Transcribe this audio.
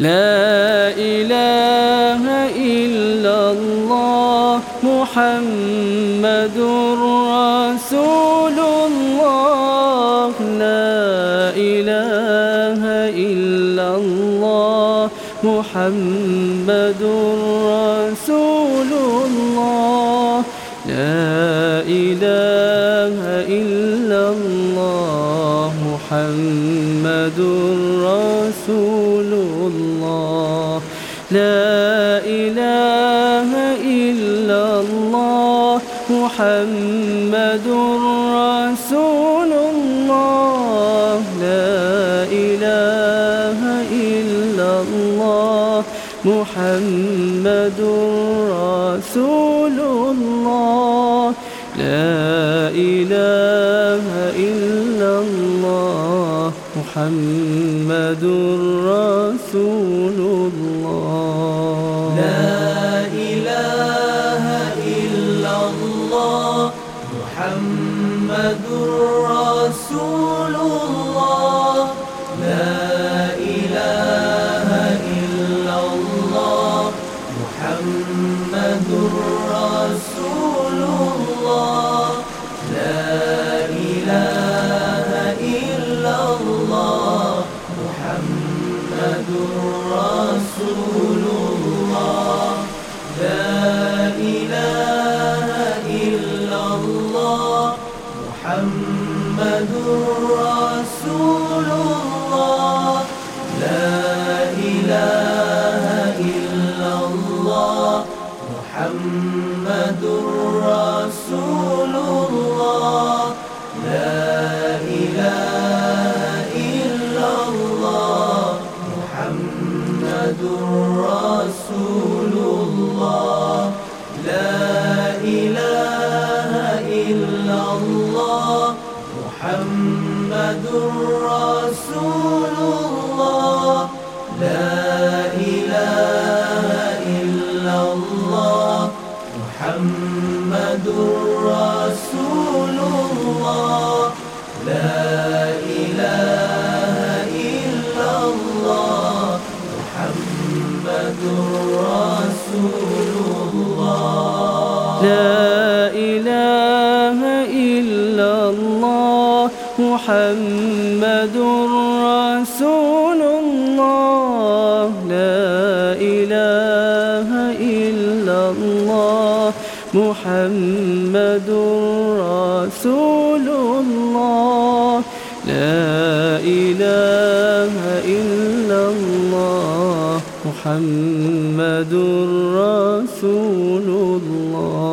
لا إله إلا الله محمد رسول الله. لا إله إلا الله محمد رسول الله. لا إله إلا الله محمد رسول الله. لا إله إلا الله محمد رسول الله. لا إله إلا الله محمد رسول الله. لا إله إلا الله محمد رسول الله. لا إله إلا الله محمد رسول الله. لا إله إلا الله محمد رسول الله. لا إله إلا الله محمد رسول الله. لا إله إلا الله محمد رسول الله. لا إله إلا الله محمد رسول الله. لا إله إلا الله محمد رسول الله. لا إله إلا الله محمد رسول الله. لا إله إلا الله محمد رسول الله. لا إله إلا الله محمد رسول الله. لا إله إلا الله محمد رسول الله. لا إله إلا الله محمد رسول الله. لا إله إلا الله محمد رسول الله.